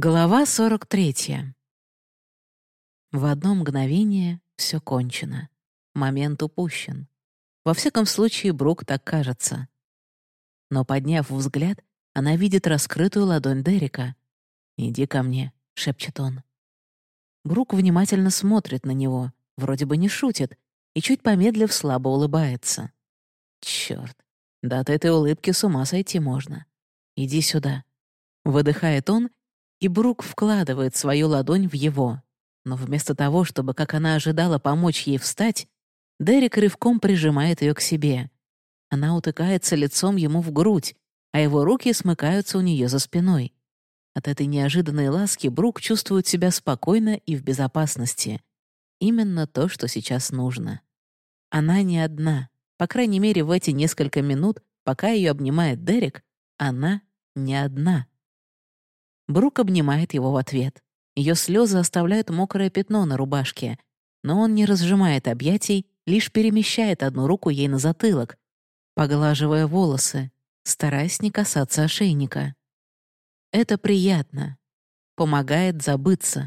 Глава 43. В одно мгновение все кончено. Момент упущен. Во всяком случае, Брук так кажется. Но, подняв взгляд, она видит раскрытую ладонь Дерека. «Иди ко мне», — шепчет он. Брук внимательно смотрит на него, вроде бы не шутит, и чуть помедлив слабо улыбается. «Чёрт, да от этой улыбки с ума сойти можно. Иди сюда». Выдыхает он, и Брук вкладывает свою ладонь в его. Но вместо того, чтобы, как она ожидала, помочь ей встать, Дерек рывком прижимает ее к себе. Она утыкается лицом ему в грудь, а его руки смыкаются у нее за спиной. От этой неожиданной ласки Брук чувствует себя спокойно и в безопасности. Именно то, что сейчас нужно. Она не одна. По крайней мере, в эти несколько минут, пока ее обнимает Дерек, она не одна. Брук обнимает его в ответ. Ее слезы оставляют мокрое пятно на рубашке, но он не разжимает объятий, лишь перемещает одну руку ей на затылок, поглаживая волосы, стараясь не касаться ошейника. Это приятно. Помогает забыться.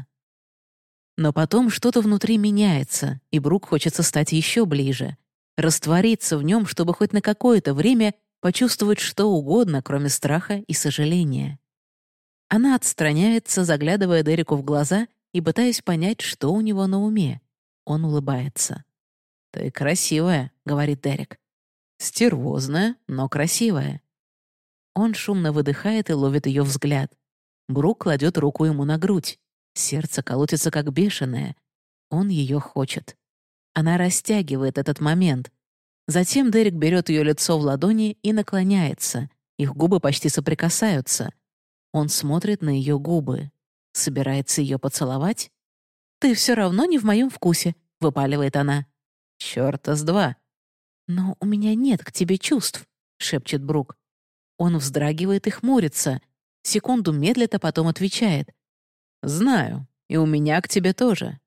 Но потом что-то внутри меняется, и Брук хочется стать еще ближе, раствориться в нем, чтобы хоть на какое-то время почувствовать что угодно, кроме страха и сожаления. Она отстраняется, заглядывая Дереку в глаза и пытаясь понять, что у него на уме. Он улыбается. «Ты красивая», — говорит Дерек. «Стервозная, но красивая». Он шумно выдыхает и ловит ее взгляд. Брук кладет руку ему на грудь. Сердце колотится как бешеное. Он ее хочет. Она растягивает этот момент. Затем Дерек берет ее лицо в ладони и наклоняется. Их губы почти соприкасаются. Он смотрит на ее губы. Собирается ее поцеловать? «Ты все равно не в моем вкусе», — выпаливает она. «Чёрта с два». «Но у меня нет к тебе чувств», — шепчет Брук. Он вздрагивает и хмурится. Секунду медлит, а потом отвечает. «Знаю, и у меня к тебе тоже».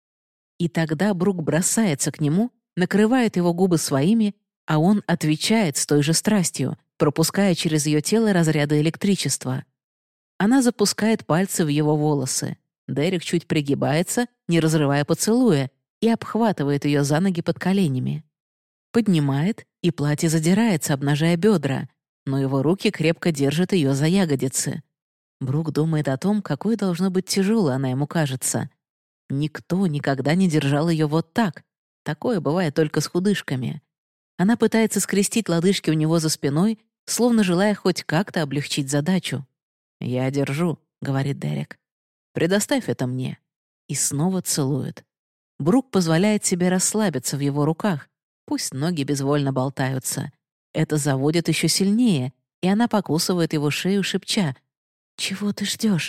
И тогда Брук бросается к нему, накрывает его губы своими, а он отвечает с той же страстью, пропуская через ее тело разряды электричества. Она запускает пальцы в его волосы. Дерек чуть пригибается, не разрывая поцелуя, и обхватывает ее за ноги под коленями. Поднимает, и платье задирается, обнажая бедра, но его руки крепко держат ее за ягодицы. Брук думает о том, какой должно быть тяжелой она ему кажется. Никто никогда не держал ее вот так. Такое бывает только с худышками. Она пытается скрестить лодыжки у него за спиной, словно желая хоть как-то облегчить задачу. «Я держу», — говорит Дерек. «Предоставь это мне». И снова целует. Брук позволяет себе расслабиться в его руках. Пусть ноги безвольно болтаются. Это заводит еще сильнее, и она покусывает его шею, шепча: «Чего ты ждешь?»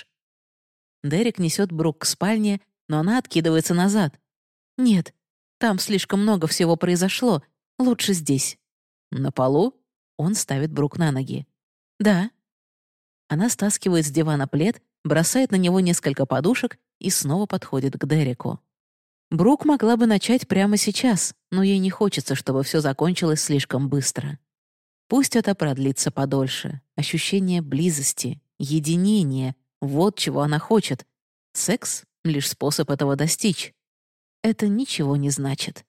Дерек несет Брук к спальне, но она откидывается назад. «Нет, там слишком много всего произошло. Лучше здесь». «На полу?» Он ставит Брук на ноги. «Да». Она стаскивает с дивана плед, бросает на него несколько подушек и снова подходит к Дереку. Брук могла бы начать прямо сейчас, но ей не хочется, чтобы все закончилось слишком быстро. Пусть это продлится подольше. Ощущение близости, единения — вот чего она хочет. Секс — лишь способ этого достичь. Это ничего не значит.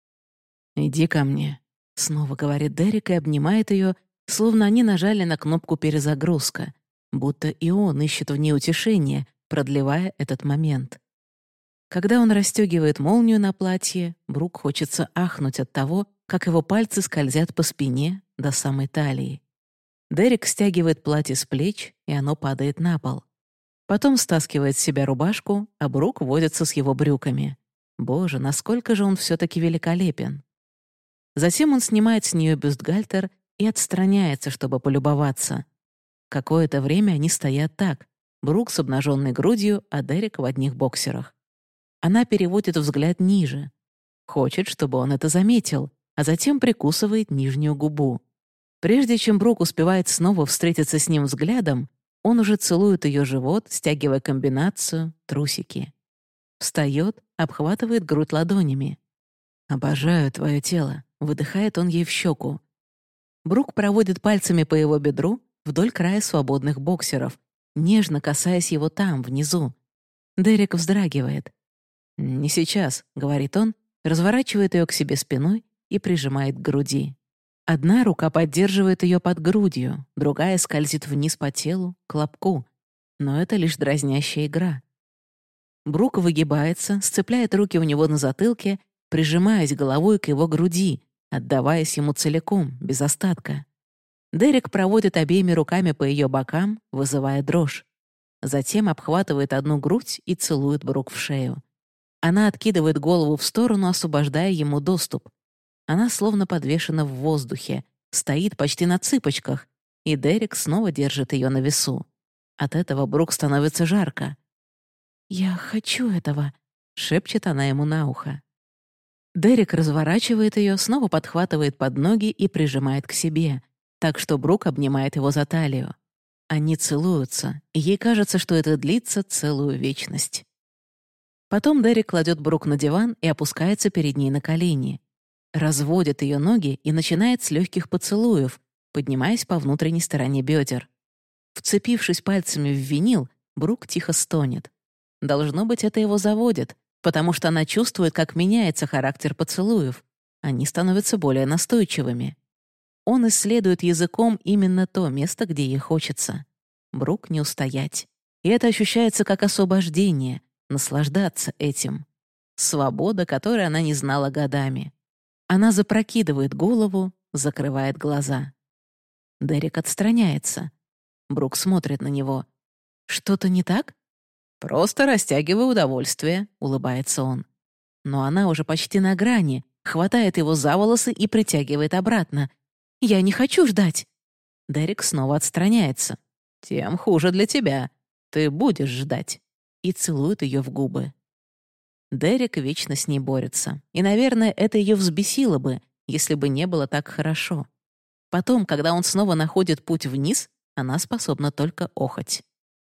«Иди ко мне», — снова говорит Дерек и обнимает ее, словно они нажали на кнопку «Перезагрузка», будто и он ищет в ней утешение, продлевая этот момент. Когда он расстегивает молнию на платье, Брук хочется ахнуть от того, как его пальцы скользят по спине до самой талии. Дерек стягивает платье с плеч, и оно падает на пол. Потом стаскивает с себя рубашку, а Брук возится с его брюками. Боже, насколько же он все-таки великолепен. Затем он снимает с нее бюстгальтер и отстраняется, чтобы полюбоваться. Какое-то время они стоят так. Брук с обнаженной грудью, а Дерек в одних боксерах. Она переводит взгляд ниже. Хочет, чтобы он это заметил, а затем прикусывает нижнюю губу. Прежде чем Брук успевает снова встретиться с ним взглядом, он уже целует ее живот, стягивая комбинацию, трусики. Встает, обхватывает грудь ладонями. «Обожаю твое тело», — выдыхает он ей в щеку. Брук проводит пальцами по его бедру вдоль края свободных боксеров, нежно касаясь его там, внизу. Дерек вздрагивает. «Не сейчас», — говорит он, разворачивает ее к себе спиной и прижимает к груди. Одна рука поддерживает ее под грудью, другая скользит вниз по телу, к лобку. Но это лишь дразнящая игра. Брук выгибается, сцепляет руки у него на затылке, прижимаясь головой к его груди, отдаваясь ему целиком, без остатка. Дерек проводит обеими руками по ее бокам, вызывая дрожь. Затем обхватывает одну грудь и целует Брук в шею. Она откидывает голову в сторону, освобождая ему доступ. Она словно подвешена в воздухе, стоит почти на цыпочках, и Дерек снова держит ее на весу. От этого Брук становится жарко. «Я хочу этого», — шепчет она ему на ухо. Дерек разворачивает ее, снова подхватывает под ноги и прижимает к себе, так что Брук обнимает его за талию. Они целуются, и ей кажется, что это длится целую вечность. Потом Дерек кладет Брук на диван и опускается перед ней на колени. Разводит ее ноги и начинает с легких поцелуев, поднимаясь по внутренней стороне бедер. Вцепившись пальцами в винил, Брук тихо стонет. Должно быть, это его заводит, потому что она чувствует, как меняется характер поцелуев. Они становятся более настойчивыми. Он исследует языком именно то место, где ей хочется. Брук не устоять. И это ощущается как освобождение, наслаждаться этим. Свобода, которой она не знала годами. Она запрокидывает голову, закрывает глаза. Дерек отстраняется. Брук смотрит на него. «Что-то не так?» «Просто растягивай удовольствие», — улыбается он. Но она уже почти на грани, хватает его за волосы и притягивает обратно. «Я не хочу ждать!» Дерек снова отстраняется. «Тем хуже для тебя. Ты будешь ждать». И целует ее в губы. Дерек вечно с ней борется. И, наверное, это ее взбесило бы, если бы не было так хорошо. Потом, когда он снова находит путь вниз, она способна только охать.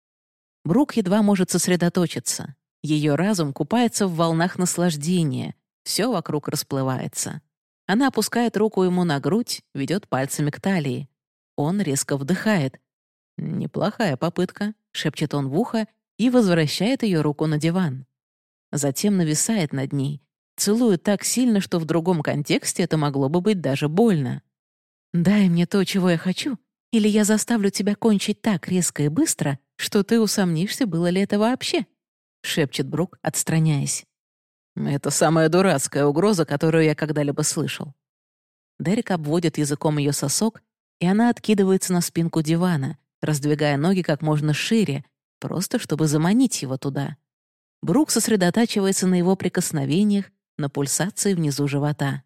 Брук едва может сосредоточиться. Ее разум купается в волнах наслаждения. Все вокруг расплывается. Она опускает руку ему на грудь, ведет пальцами к талии. Он резко вдыхает. «Неплохая попытка», — шепчет он в ухо и возвращает ее руку на диван. Затем нависает над ней, целует так сильно, что в другом контексте это могло бы быть даже больно. «Дай мне то, чего я хочу, или я заставлю тебя кончить так резко и быстро, что ты усомнишься, было ли это вообще», — шепчет Брук, отстраняясь. «Это самая дурацкая угроза, которую я когда-либо слышал». Дерек обводит языком ее сосок, и она откидывается на спинку дивана, раздвигая ноги как можно шире, просто чтобы заманить его туда. Брук сосредотачивается на его прикосновениях, на пульсации внизу живота.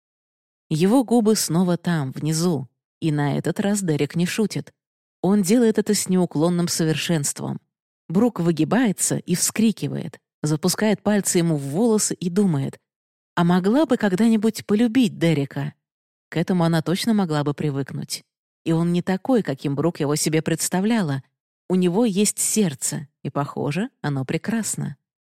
Его губы снова там, внизу, и на этот раз Дерек не шутит. Он делает это с неуклонным совершенством. Брук выгибается и вскрикивает, запускает пальцы ему в волосы и думает, а могла бы когда-нибудь полюбить Дерека? К этому она точно могла бы привыкнуть. И он не такой, каким Брук его себе представляла. У него есть сердце, и, похоже, оно прекрасно.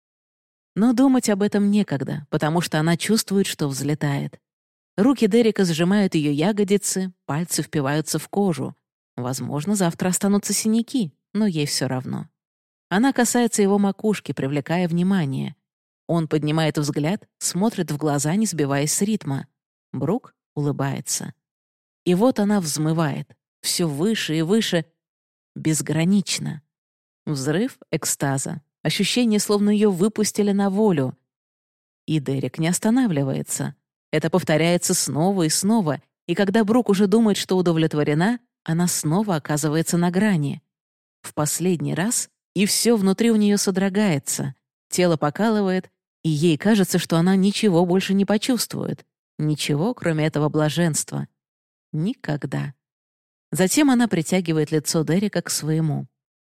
Но думать об этом некогда, потому что она чувствует, что взлетает. Руки Дерека сжимают ее ягодицы, пальцы впиваются в кожу. Возможно, завтра останутся синяки, но ей все равно. Она касается его макушки, привлекая внимание. Он поднимает взгляд, смотрит в глаза, не сбиваясь с ритма. Брук улыбается. И вот она взмывает. Все выше и выше. Безгранично. Взрыв экстаза. Ощущение, словно ее выпустили на волю. И Дерек не останавливается. Это повторяется снова и снова, и когда Брук уже думает, что удовлетворена, она снова оказывается на грани. В последний раз, и все внутри у нее содрогается. Тело покалывает, и ей кажется, что она ничего больше не почувствует. Ничего, кроме этого блаженства. Никогда. Затем она притягивает лицо Дерека к своему.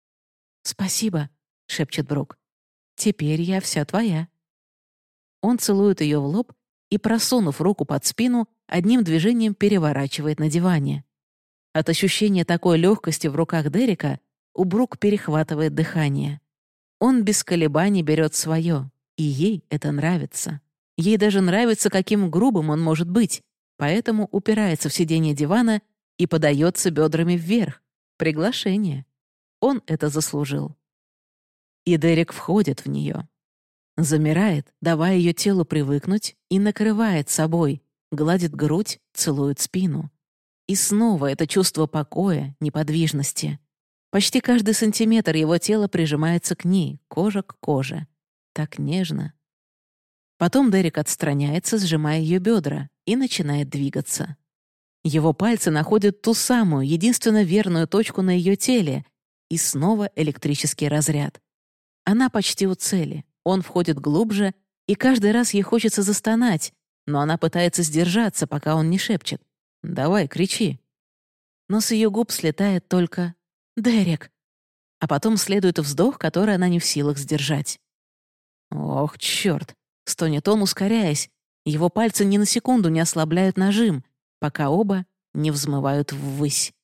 «Спасибо», — шепчет Брук. «Теперь я вся твоя». Он целует ее в лоб и, просунув руку под спину, одним движением переворачивает на диване. От ощущения такой легкости в руках Дерека у Брук перехватывает дыхание. Он без колебаний берет свое, и ей это нравится. Ей даже нравится, каким грубым он может быть, поэтому упирается в сиденье дивана и подается бедрами вверх. Приглашение. Он это заслужил. И Дерек входит в нее. Замирает, давая ее телу привыкнуть, и накрывает собой, гладит грудь, целует спину. И снова это чувство покоя, неподвижности. Почти каждый сантиметр его тела прижимается к ней, кожа к коже. Так нежно. Потом Дерек отстраняется, сжимая ее бедра, и начинает двигаться. Его пальцы находят ту самую, единственно верную точку на ее теле, и снова электрический разряд. Она почти у цели, он входит глубже, и каждый раз ей хочется застонать, но она пытается сдержаться, пока он не шепчет. «Давай, кричи». Но с ее губ слетает только «Дерек». А потом следует вздох, который она не в силах сдержать. «Ох, черт!» — стонет он, ускоряясь. Его пальцы ни на секунду не ослабляют нажим, пока оба не взмывают ввысь.